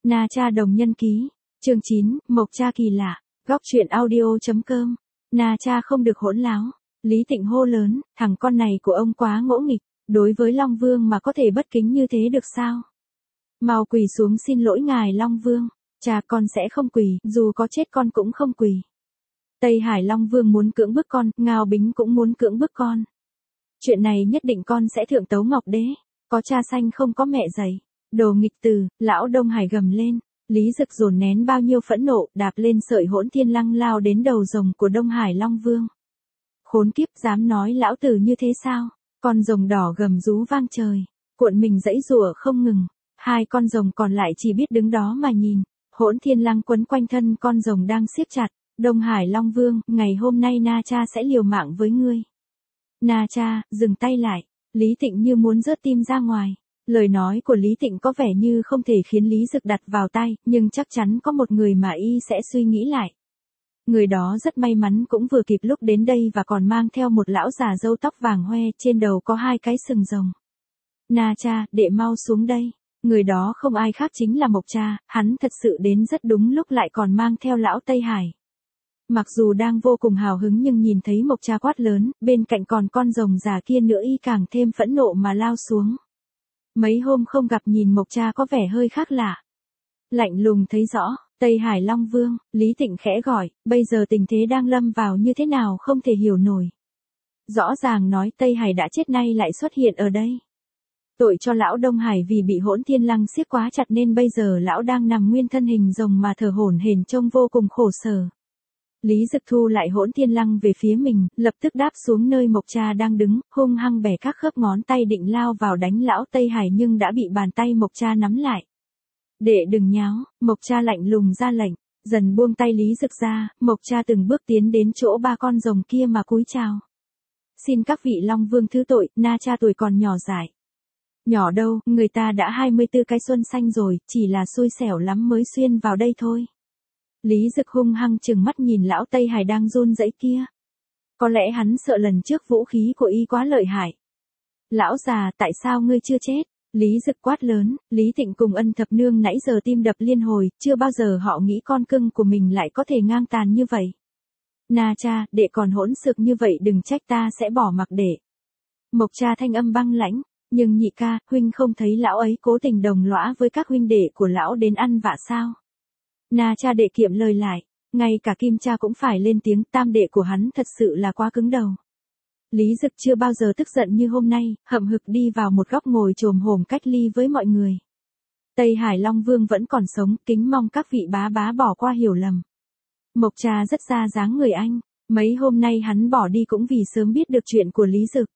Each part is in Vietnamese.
Na Cha Đồng Nhân Ký, chương 9, Mộc Cha kỳ lạ, góc truyện audio.com. Na Cha không được hỗn láo. Lý Tịnh hô lớn, thằng con này của ông quá ngỗ nghịch, đối với Long Vương mà có thể bất kính như thế được sao? Mau quỳ xuống xin lỗi ngài Long Vương. Cha con sẽ không quỳ, dù có chết con cũng không quỳ. Tây Hải Long Vương muốn cưỡng bức con, Ngao Bính cũng muốn cưỡng bức con. Chuyện này nhất định con sẽ thượng tấu Ngọc Đế. Có cha sanh không có mẹ dạy. Đồ nghịch từ, lão Đông Hải gầm lên. Lý Dực dồn nén bao nhiêu phẫn nộ, đạp lên sợi hỗn thiên lăng lao đến đầu rồng của Đông Hải Long Vương. Khốn kiếp, dám nói lão tử như thế sao? Con rồng đỏ gầm rú vang trời, cuộn mình giãy giụa không ngừng. Hai con rồng còn lại chỉ biết đứng đó mà nhìn. Hỗn thiên lăng quấn quanh thân con rồng đang siết chặt. Đông Hải Long Vương, ngày hôm nay Na Cha sẽ liều mạng với ngươi. Na Cha, dừng tay lại. Lý Tịnh như muốn rớt tim ra ngoài. Lời nói của Lý Tịnh có vẻ như không thể khiến Lý Dực đặt vào tai, nhưng chắc chắn có một người mà y sẽ suy nghĩ lại. Người đó rất may mắn cũng vừa kịp lúc đến đây và còn mang theo một lão già râu tóc vàng hoe, trên đầu có hai cái sừng rồng. Na Cha, đệ mau xuống đây. Người đó không ai khác chính là Mộc Cha, hắn thật sự đến rất đúng lúc lại còn mang theo lão Tây Hải. Mặc dù đang vô cùng hào hứng nhưng nhìn thấy Mộc Cha quát lớn, bên cạnh còn con rồng già kia nữa y càng thêm phẫn nộ mà lao xuống. Mấy hôm không gặp nhìn Mộc Cha có vẻ hơi khác lạ. Lạnh lùng thấy rõ, Tây Hải Long Vương, Lý Tịnh khẽ gọi, bây giờ tình thế đang lâm vào như thế nào không thể hiểu nổi. Rõ ràng nói Tây Hải đã chết nay lại xuất hiện ở đây. Tội cho lão Đông Hải vì bị hỗn thiên lăng siết quá chặt nên bây giờ lão đang nằm nguyên thân hình rồng mà thở hổn hển trông vô cùng khổ sở. Lý Dực thu lại hỗn thiên lăng về phía mình, lập tức đáp xuống nơi Mộc Cha đang đứng, hung hăng bẻ các khớp ngón tay định lao vào đánh lão Tây Hải nhưng đã bị bàn tay Mộc Cha nắm lại. Đệ đừng nháo, Mộc Cha lạnh lùng ra lệnh, dần buông tay Lý Dực ra, Mộc Cha từng bước tiến đến chỗ ba con rồng kia mà cúi chào. Xin các vị Long Vương thứ tội, Na Cha tuổi còn nhỏ dại. Nhỏ đâu, người ta đã 24 cái xuân xanh rồi, chỉ là xui xẻo lắm mới xuyên vào đây thôi. Lý Dực hung hăng trừng mắt nhìn lão Tây Hải đang run rẩy kia. Có lẽ hắn sợ lần trước vũ khí của y quá lợi hại. Lão già, tại sao ngươi chưa chết? Lý Dực quát lớn. Lý Tịnh cùng Ân Thập Nương nãy giờ tim đập liên hồi, chưa bao giờ họ nghĩ con cưng của mình lại có thể ngang tàn như vậy. Na Cha, đệ còn hỗn xược như vậy đừng trách ta sẽ bỏ mặc đệ. Mộc Cha thanh âm băng lãnh, nhưng nhị ca, huynh không thấy lão ấy cố tình đồng lõa với các huynh đệ của lão đến ăn vạ sao? Na Cha đệ kiệm lời lại, ngay cả Kim Cha cũng phải lên tiếng, tam đệ của hắn thật sự là quá cứng đầu. Lý Dực chưa bao giờ tức giận như hôm nay, hậm hực đi vào một góc ngồi chồm hổm cách ly với mọi người. Tây Hải Long Vương vẫn còn sống, kính mong các vị bá bá bỏ qua hiểu lầm. Mộc Cha rất ra dáng người anh, mấy hôm nay hắn bỏ đi cũng vì sớm biết được chuyện của Lý Dực.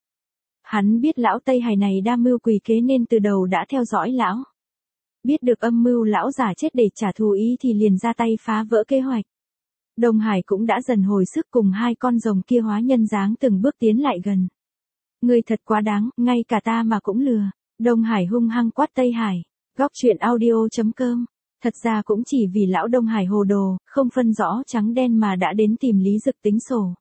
Hắn biết lão Tây Hải này đa mưu quỷ kế nên từ đầu đã theo dõi lão. Biết được âm mưu lão giả chết để trả thù ý thì liền ra tay phá vỡ kế hoạch. Đông Hải cũng đã dần hồi sức cùng hai con rồng kia hóa nhân dáng từng bước tiến lại gần. Ngươi thật quá đáng, ngay cả ta mà cũng lừa. Đông Hải hung hăng quát Tây Hải. Góc truyện audio.com. Thật ra cũng chỉ vì lão Đông Hải hồ đồ, không phân rõ trắng đen mà đã đến tìm Lý Dực tính sổ.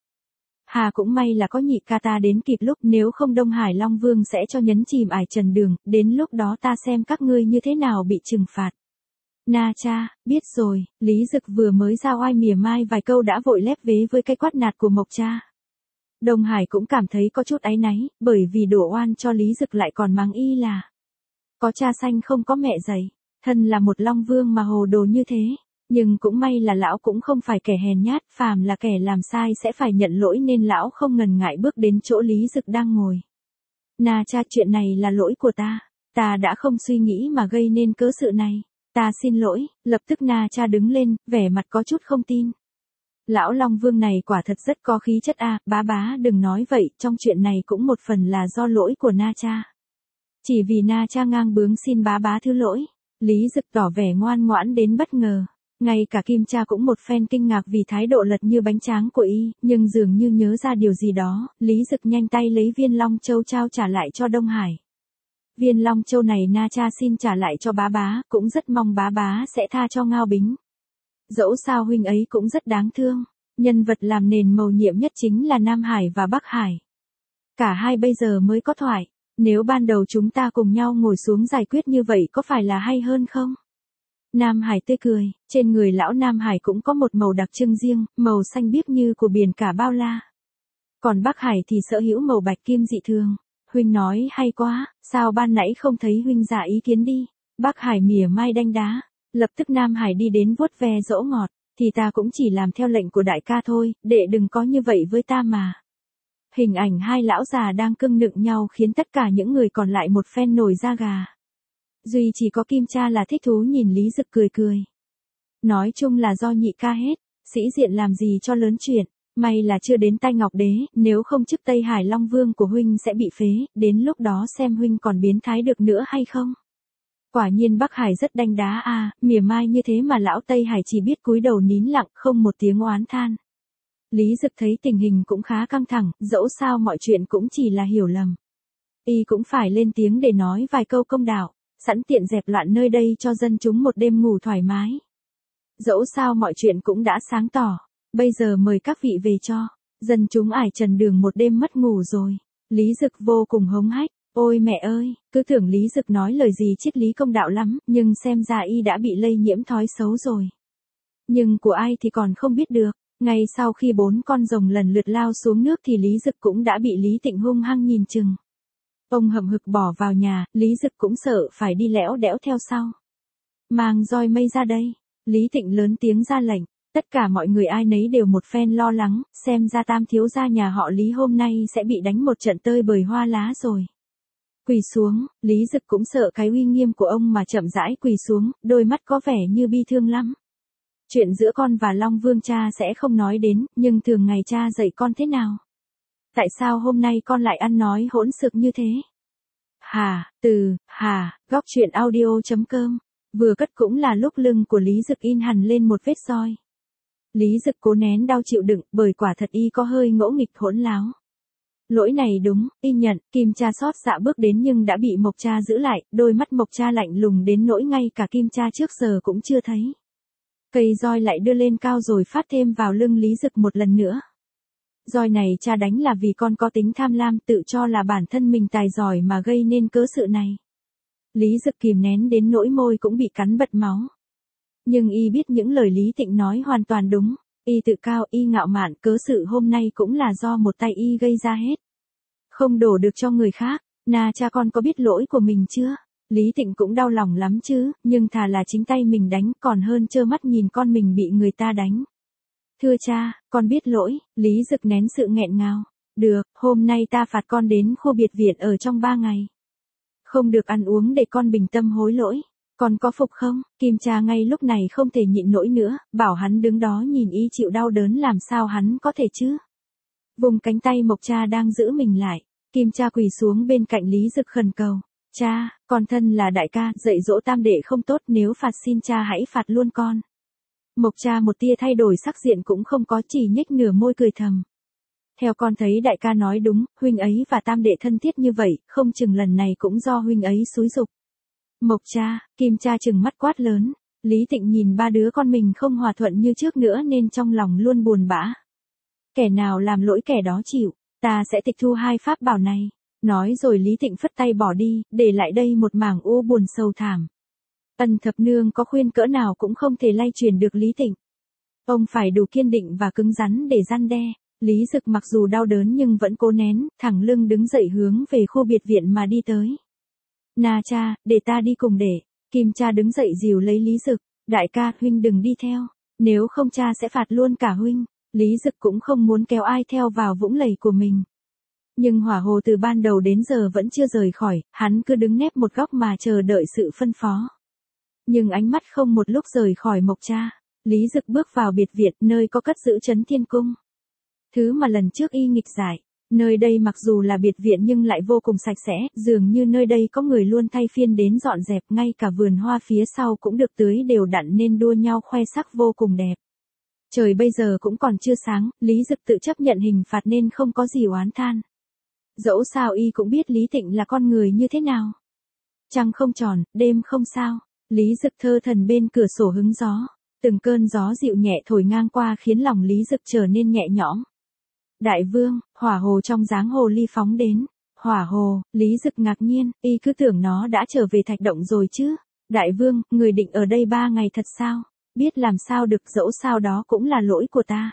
Hà cũng may là có nhị ca ta đến kịp lúc, nếu không Đông Hải Long Vương sẽ cho nhấn chìm ải trần đường, đến lúc đó ta xem các ngươi như thế nào bị trừng phạt. Na Cha, biết rồi. Lý Dực vừa mới ra oai mỉa mai vài câu đã vội lép vế với cái quát nạt của Mộc Cha. Đông Hải cũng cảm thấy có chút áy náy, bởi vì đổ oan cho Lý Dực lại còn mắng y là có cha sanh không có mẹ dạy, thân là một Long Vương mà hồ đồ như thế. Nhưng cũng may là lão cũng không phải kẻ hèn nhát, phàm là kẻ làm sai sẽ phải nhận lỗi nên lão không ngần ngại bước đến chỗ Lý Dực đang ngồi. Na Cha, chuyện này là lỗi của ta đã không suy nghĩ mà gây nên cớ sự này. Ta xin lỗi. Lập tức Na Cha đứng lên, vẻ mặt có chút không tin. Lão Long Vương này quả thật rất có khí chất a, bá bá đừng nói vậy, trong chuyện này cũng một phần là do lỗi của Na Cha. Chỉ vì Na Cha ngang bướng xin bá bá thứ lỗi. Lý Dực tỏ vẻ ngoan ngoãn đến bất ngờ. Ngay cả Kim Cha cũng một phen kinh ngạc vì thái độ lật như bánh tráng của y, nhưng dường như nhớ ra điều gì đó, Lý Dực nhanh tay lấy viên Long Châu trao trả lại cho Đông Hải. Viên Long Châu này Na Cha xin trả lại cho bá bá, cũng rất mong bá bá sẽ tha cho Ngao Bính. Dẫu sao huynh ấy cũng rất đáng thương, nhân vật làm nền mầu nhiệm nhất chính là Nam Hải và Bắc Hải. Cả hai bây giờ mới có thoại, nếu ban đầu chúng ta cùng nhau ngồi xuống giải quyết như vậy có phải là hay hơn không? Nam Hải tươi cười, trên người lão Nam Hải cũng có một màu đặc trưng riêng, màu xanh biếc như của biển cả bao la. Còn Bắc Hải thì sở hữu màu bạch kim dị thường. Huynh nói hay quá, sao ban nãy không thấy huynh ra ý kiến đi. Bắc Hải mỉa mai đanh đá. Lập tức Nam Hải đi đến vuốt ve dỗ ngọt, thì ta cũng chỉ làm theo lệnh của đại ca thôi, đệ đừng có như vậy với ta mà. Hình ảnh hai lão già đang cưng nựng nhau khiến tất cả những người còn lại một phen nổi da gà. Duy chỉ có Kim Cha là thích thú nhìn Lý Dực cười cười. Nói chung là do nhị ca hết, sĩ diện làm gì cho lớn chuyện, may là chưa đến tay Ngọc Đế, nếu không chức Tây Hải Long Vương của huynh sẽ bị phế, đến lúc đó xem huynh còn biến thái được nữa hay không. Quả nhiên Bắc Hải rất đanh đá à, mỉa mai như thế mà lão Tây Hải chỉ biết cúi đầu nín lặng không một tiếng oán than. Lý Dực thấy tình hình cũng khá căng thẳng, dẫu sao mọi chuyện cũng chỉ là hiểu lầm. Y cũng phải lên tiếng để nói vài câu công đạo, sẵn tiện dẹp loạn nơi đây cho dân chúng một đêm ngủ thoải mái. Dẫu sao mọi chuyện cũng đã sáng tỏ, bây giờ mời các vị về cho, dân chúng ải trần đường một đêm mất ngủ rồi. Lý Dực vô cùng hống hách, ôi mẹ ơi, cứ tưởng Lý Dực nói lời gì triết lý công đạo lắm, nhưng xem ra y đã bị lây nhiễm thói xấu rồi. Nhưng của ai thì còn không biết được. Ngay sau khi 4 con rồng lần lượt lao xuống nước thì Lý Dực cũng đã bị Lý Tịnh hung hăng nhìn chừng. Ông hậm hực bỏ vào nhà, Lý Dực cũng sợ phải đi lẽo đẽo theo sau. Mang roi mây ra đây, Lý Tịnh lớn tiếng ra lệnh, tất cả mọi người ai nấy đều một phen lo lắng, xem ra tam thiếu gia nhà họ Lý hôm nay sẽ bị đánh một trận tơi bời hoa lá rồi. Quỳ xuống, Lý Dực cũng sợ cái uy nghiêm của ông mà chậm rãi quỳ xuống, đôi mắt có vẻ như bi thương lắm. Chuyện giữa con và Long Vương cha sẽ không nói đến, nhưng thường ngày cha dạy con thế nào? Tại sao hôm nay con lại ăn nói hỗn xược như thế? Góc truyện audio.com. Vừa cất cũng là lúc lưng của Lý Dực in hẳn lên một vết roi. Lý Dực cố nén đau chịu đựng, bởi quả thật y có hơi ngỗ nghịch hỗn láo. Lỗi này đúng, y nhận, Kim Cha xót dạ bước đến nhưng đã bị Mộc Cha giữ lại, đôi mắt Mộc Cha lạnh lùng đến nỗi ngay cả Kim Cha trước giờ cũng chưa thấy. Cây roi lại đưa lên cao rồi phát thêm vào lưng Lý Dực một lần nữa. Roi này cha đánh là vì con có tính tham lam, tự cho là bản thân mình tài giỏi mà gây nên cớ sự này. Lý Dực kìm nén đến nỗi môi cũng bị cắn bật máu. Nhưng y biết những lời Lý Tịnh nói hoàn toàn đúng, y tự cao, y ngạo mạn, cớ sự hôm nay cũng là do một tay y gây ra hết. Không đổ được cho người khác, cha con có biết lỗi của mình chưa? Lý Tịnh cũng đau lòng lắm chứ, nhưng thà là chính tay mình đánh còn hơn trơ mắt nhìn con mình bị người ta đánh. Thưa cha, con biết lỗi, Lý Dực nén sự nghẹn ngào. Được, hôm nay ta phạt con đến khu biệt viện ở trong 3 ngày. Không được ăn uống để con bình tâm hối lỗi. Con có phục không? Kim Cha ngay lúc này không thể nhịn nổi nữa, bảo hắn đứng đó nhìn y chịu đau đớn làm sao hắn có thể chứ. Vùng cánh tay Mộc Cha đang giữ mình lại, Kim Cha quỳ xuống bên cạnh Lý Dực khẩn cầu. Cha, con thân là đại ca, dạy dỗ tam đệ không tốt, nếu phạt xin cha hãy phạt luôn con. Mộc Cha một tia thay đổi sắc diện cũng không có, chỉ nhếch nửa môi cười thầm. Theo con thấy đại ca nói đúng, huynh ấy và tam đệ thân thiết như vậy, không chừng lần này cũng do huynh ấy xúi giục. Mộc Cha, Kim Cha trừng mắt quát lớn. Lý Tịnh nhìn ba đứa con mình không hòa thuận như trước nữa nên trong lòng luôn buồn bã. Kẻ nào làm lỗi kẻ đó chịu, ta sẽ tịch thu 2 pháp bảo này. Nói rồi Lý Tịnh phất tay bỏ đi, để lại đây một mảng u buồn sầu thảm. Ân Thập Nương có khuyên cỡ nào cũng không thể lay truyền được Lý Tịnh. Ông phải đủ kiên định và cứng rắn để răn đe. Lý Dực mặc dù đau đớn nhưng vẫn cố nén, thẳng lưng đứng dậy hướng về khu biệt viện mà đi tới. Cha, để ta đi cùng để. Kim Cha đứng dậy dìu lấy Lý Dực. Đại ca, huynh đừng đi theo. Nếu không cha sẽ phạt luôn cả huynh. Lý Dực cũng không muốn kéo ai theo vào vũng lầy của mình. Nhưng hỏa hồ từ ban đầu đến giờ vẫn chưa rời khỏi, hắn cứ đứng nép một góc mà chờ đợi sự phân phó. Nhưng ánh mắt không một lúc rời khỏi Mộc Cha. Lý Dực bước vào biệt viện nơi có cất giữ Trấn Thiên Cung. Thứ mà lần trước y nghịch giải. Nơi đây mặc dù là biệt viện nhưng lại vô cùng sạch sẽ, dường như nơi đây có người luôn thay phiên đến dọn dẹp, ngay cả vườn hoa phía sau cũng được tưới đều đặn nên đua nhau khoe sắc vô cùng đẹp. Trời bây giờ cũng còn chưa sáng, Lý Dực tự chấp nhận hình phạt nên không có gì oán than. Dẫu sao y cũng biết Lý Tịnh là con người như thế nào. Trăng không tròn, đêm không sao. Lý Dực thơ thần bên cửa sổ hứng gió. Từng cơn gió dịu nhẹ thổi ngang qua khiến lòng Lý Dực trở nên nhẹ nhõm. Đại vương, hỏa hồ trong dáng hồ ly phóng đến. Hỏa hồ, Lý Dực ngạc nhiên, y cứ tưởng nó đã trở về thạch động rồi chứ. Đại vương, người định ở đây 3 ngày thật sao? Biết làm sao được, dẫu sao đó cũng là lỗi của ta.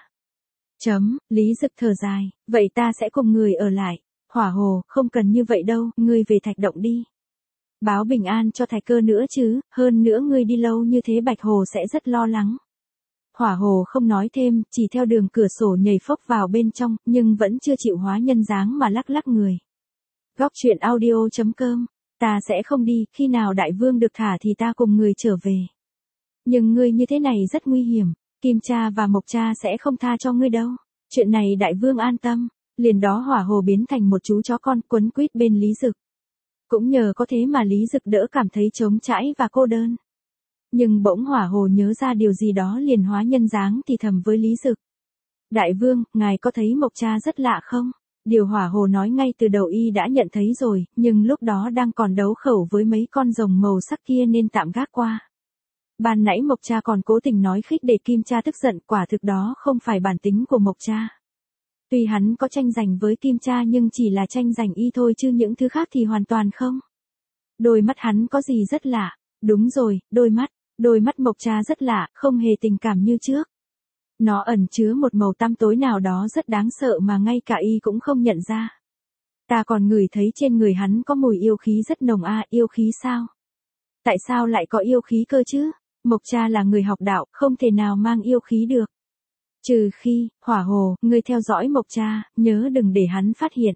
Lý Dực thở dài, vậy ta sẽ cùng người ở lại. Hỏa Hồ, không cần như vậy đâu, ngươi về Thạch Động đi. Báo bình an cho Thạch Cơ nữa chứ, hơn nữa ngươi đi lâu như thế Bạch Hồ sẽ rất lo lắng. Hỏa Hồ không nói thêm, chỉ theo đường cửa sổ nhảy phốc vào bên trong, nhưng vẫn chưa chịu hóa nhân dáng mà lắc lắc người. Góc truyện audio.com, ta sẽ không đi, khi nào đại vương được thả thì ta cùng người trở về. Nhưng ngươi như thế này rất nguy hiểm, Kim cha và Mộc cha sẽ không tha cho ngươi đâu. Chuyện này đại vương an tâm. Liền đó Hỏa Hồ biến thành một chú chó con quấn quýt bên Lý Dực. Cũng nhờ có thế mà Lý Dực đỡ cảm thấy trống trải và cô đơn. Nhưng bỗng Hỏa Hồ nhớ ra điều gì đó liền hóa nhân dáng thì thầm với Lý Dực. Đại vương, ngài có thấy Mộc cha rất lạ không? Điều Hỏa Hồ nói ngay từ đầu y đã nhận thấy rồi, nhưng lúc đó đang còn đấu khẩu với mấy con rồng màu sắc kia nên tạm gác qua. Ban nãy Mộc cha còn cố tình nói khích để Kim cha tức giận, quả thực đó không phải bản tính của Mộc cha. Tuy hắn có tranh giành với Kim cha nhưng chỉ là tranh giành y thôi chứ những thứ khác thì hoàn toàn không. Đôi mắt hắn có gì rất lạ. Đúng rồi, đôi mắt Mộc cha rất lạ, không hề tình cảm như trước. Nó ẩn chứa một màu tăm tối nào đó rất đáng sợ mà ngay cả y cũng không nhận ra. Ta còn ngửi thấy trên người hắn có mùi yêu khí rất nồng yêu khí sao? Tại sao lại có yêu khí cơ chứ? Mộc cha là người học đạo, không thể nào mang yêu khí được. Trừ khi, Hỏa Hồ, ngươi theo dõi Mộc cha, nhớ đừng để hắn phát hiện.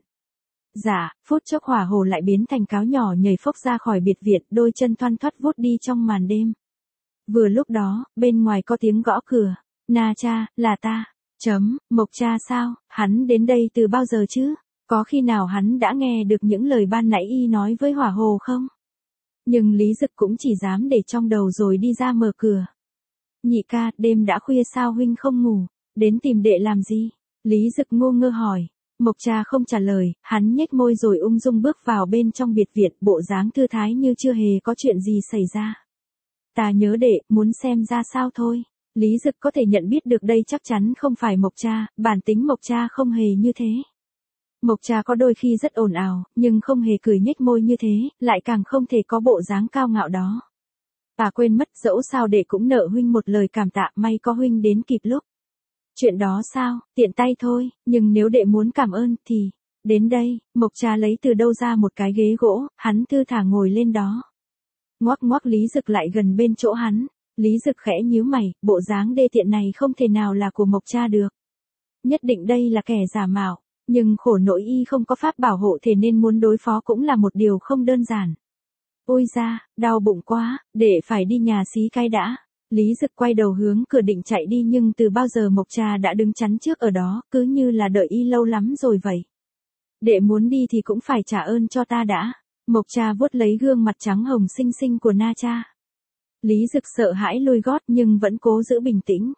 Dạ, phút chốc Hỏa Hồ lại biến thành cáo nhỏ nhảy phốc ra khỏi biệt viện, đôi chân thoăn thoắt vút đi trong màn đêm. Vừa lúc đó, bên ngoài có tiếng gõ cửa. Na cha, là ta. Mộc cha sao, hắn đến đây từ bao giờ chứ? Có khi nào hắn đã nghe được những lời ban nãy y nói với Hỏa Hồ không? Nhưng Lý Dực cũng chỉ dám để trong đầu rồi đi ra mở cửa. Nhị ca, đêm đã khuya sao huynh không ngủ, đến tìm đệ làm gì? Lý Dực ngô ngơ hỏi. Mộc cha không trả lời, hắn nhếch môi rồi ung dung bước vào bên trong biệt viện, bộ dáng thư thái như chưa hề có chuyện gì xảy ra. Ta nhớ đệ, muốn xem ra sao thôi. Lý Dực có thể nhận biết được đây chắc chắn không phải Mộc cha, bản tính Mộc cha không hề như thế. Mộc cha có đôi khi rất ồn ào, nhưng không hề cười nhếch môi như thế, lại càng không thể có bộ dáng cao ngạo đó. Quên mất, dẫu sao đệ cũng nợ huynh một lời cảm tạ, may có huynh đến kịp lúc. Chuyện đó sao, tiện tay thôi, nhưng nếu đệ muốn cảm ơn thì, đến đây, Mộc cha lấy từ đâu ra một cái ghế gỗ, hắn thư thả ngồi lên đó. Ngoắc ngoắc Lý Dực lại gần bên chỗ hắn, Lý Dực khẽ nhíu mày, bộ dáng đê tiện này không thể nào là của Mộc cha được. Nhất định đây là kẻ giả mạo, nhưng khổ nỗi y không có pháp bảo hộ thể nên muốn đối phó cũng là một điều không đơn giản. Ôi da, đau bụng quá, để phải đi nhà xí cái đã. Lý Dực quay đầu hướng cửa định chạy đi nhưng từ bao giờ Mộc cha đã đứng chắn trước ở đó, cứ như là đợi y lâu lắm rồi vậy. Đệ muốn đi thì cũng phải trả ơn cho ta đã. Mộc cha vuốt lấy gương mặt trắng hồng xinh xinh của Na cha. Lý Dực sợ hãi lùi gót nhưng vẫn cố giữ bình tĩnh.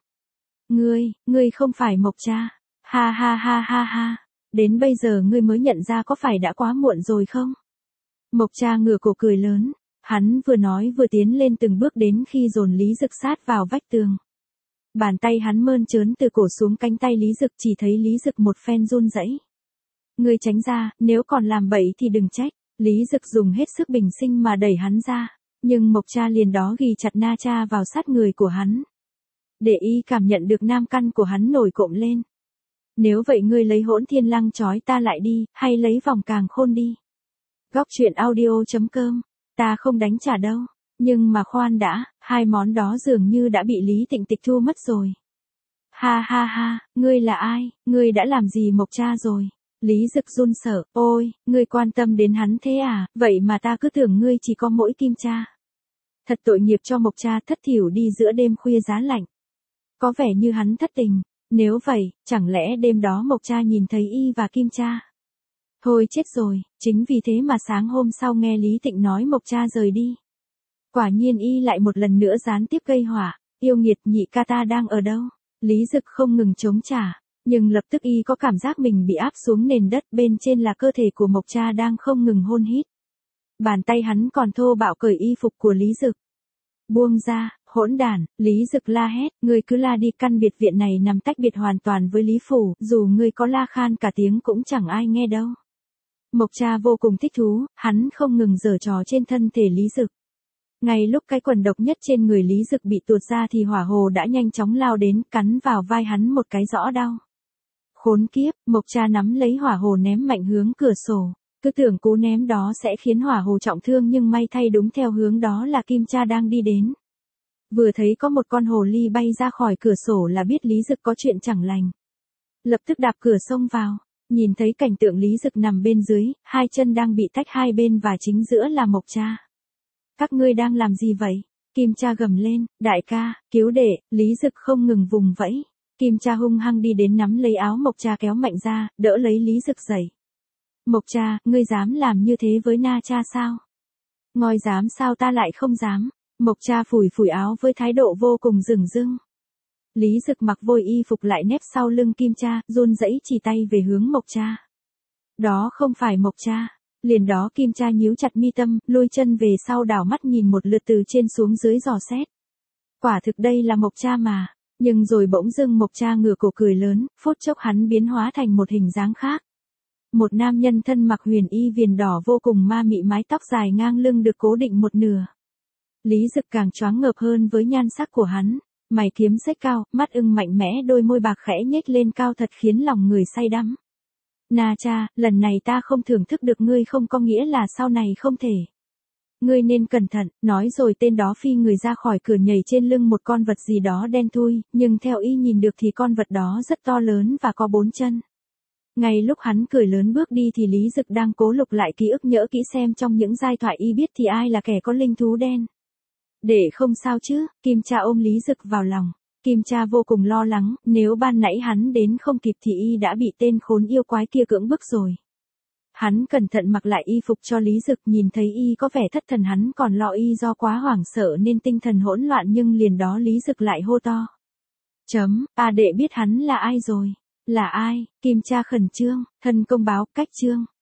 Ngươi không phải Mộc cha. Ha ha ha ha ha. Đến bây giờ ngươi mới nhận ra có phải đã quá muộn rồi không? Mộc cha ngửa cổ cười lớn. Hắn vừa nói vừa tiến lên từng bước đến khi dồn Lý Dực sát vào vách tường. Bàn tay hắn mơn trớn từ cổ xuống cánh tay Lý Dực, chỉ thấy Lý Dực một phen run rẩy. Ngươi tránh ra, nếu còn làm bậy thì đừng trách. Lý Dực dùng hết sức bình sinh mà đẩy hắn ra. Nhưng Mộc cha liền đó ghì chặt Na cha vào sát người của hắn. Để y cảm nhận được nam căn của hắn nổi cộm lên. Nếu vậy ngươi lấy Hỗn Thiên Lăng trói ta lại đi, hay lấy vòng càng khôn đi. Góc truyện audio.com, ta không đánh trả đâu. Nhưng mà khoan đã, hai món đó dường như đã bị Lý Tịnh tịch thu mất rồi. Ha ha ha, ngươi là ai, ngươi đã làm gì Mộc cha rồi? Lý Dực run sợ, ôi, ngươi quan tâm đến hắn thế à, vậy mà ta cứ tưởng ngươi chỉ có mỗi Kim cha. Thật tội nghiệp cho Mộc cha thất thểu đi giữa đêm khuya giá lạnh. Có vẻ như hắn thất tình, nếu vậy, chẳng lẽ đêm đó Mộc cha nhìn thấy y và Kim cha? Thôi chết rồi, chính vì thế mà sáng hôm sau nghe Lý Tịnh nói Mộc cha rời đi. Quả nhiên y lại một lần nữa gián tiếp gây họa, yêu nghiệt, nhị ca ta đang ở đâu? Lý Dực không ngừng chống trả, nhưng lập tức y có cảm giác mình bị áp xuống nền đất, bên trên là cơ thể của Mộc cha đang không ngừng hôn hít. Bàn tay hắn còn thô bạo cởi y phục của Lý Dực. Buông ra, hỗn đản, Lý Dực la hét, ngươi cứ la đi, căn biệt viện này nằm tách biệt hoàn toàn với Lý phủ, dù ngươi có la khan cả tiếng cũng chẳng ai nghe đâu. Mộc cha vô cùng thích thú, hắn không ngừng giở trò trên thân thể Lý Dực. Ngay lúc cái quần độc nhất trên người Lý Dực bị tuột ra thì hỏa hồ đã nhanh chóng lao đến, cắn vào vai hắn một cái rõ đau. Khốn kiếp, Mộc Cha nắm lấy hỏa hồ ném mạnh hướng cửa sổ. Cứ tưởng cú ném đó sẽ khiến hỏa hồ trọng thương nhưng may thay đúng theo hướng đó là Kim Cha đang đi đến. Vừa thấy có một con hồ ly bay ra khỏi cửa sổ là biết Lý Dực có chuyện chẳng lành. Lập tức đạp cửa xông vào, nhìn thấy cảnh tượng Lý Dực nằm bên dưới, hai chân đang bị tách hai bên và chính giữa là Mộc Cha. Các ngươi đang làm gì vậy? Kim Cha gầm lên, đại ca, cứu đệ, Lý Dực không ngừng vùng vẫy. Kim Cha hung hăng đi đến nắm lấy áo Mộc Cha kéo mạnh ra, đỡ lấy Lý Dực dậy. Mộc Cha, ngươi dám làm như thế với Na Cha sao? Ngoi dám sao ta lại không dám? Mộc Cha phủi phủi áo với thái độ vô cùng dửng dưng. Lý Dực mặc vội y phục lại nép sau lưng Kim Cha, run rẩy chỉ tay về hướng Mộc Cha. Đó không phải Mộc Cha. Liền đó Kim Cha nhíu chặt mi tâm, lùi chân về sau đảo mắt nhìn một lượt từ trên xuống dưới dò xét. Quả thực đây là Mộc Cha mà. Nhưng rồi bỗng dưng Mộc Cha ngửa cổ cười lớn, phút chốc hắn biến hóa thành một hình dáng khác. Một nam nhân thân mặc huyền y viền đỏ vô cùng ma mị, mái tóc dài ngang lưng được cố định một nửa. Lý Dực càng choáng ngợp hơn với nhan sắc của hắn, mày kiếm xếch cao, mắt ưng mạnh mẽ, đôi môi bạc khẽ nhếch lên cao thật khiến lòng người say đắm. Na Cha, lần này ta không thưởng thức được ngươi không có nghĩa là sau này không thể. Ngươi nên cẩn thận, nói rồi tên đó phi người ra khỏi cửa nhảy trên lưng một con vật gì đó đen thui, nhưng theo y nhìn được thì con vật đó rất to lớn và có 4 chân. Ngay lúc hắn cười lớn bước đi thì Lý Dực đang cố lục lại ký ức nhỡ kỹ xem trong những giai thoại y biết thì ai là kẻ có linh thú đen. Để không sao chứ, Kim Cha ôm Lý Dực vào lòng. Kim Cha vô cùng lo lắng, nếu ban nãy hắn đến không kịp thì y đã bị tên khốn yêu quái kia cưỡng bức rồi. Hắn cẩn thận mặc lại y phục cho Lý Dực, nhìn thấy y có vẻ thất thần hắn còn lo y do quá hoảng sợ nên tinh thần hỗn loạn, nhưng liền đó Lý Dực lại hô to. Đệ biết hắn là ai rồi. Là ai? Kim Cha khẩn trương, thân công báo, cách trương.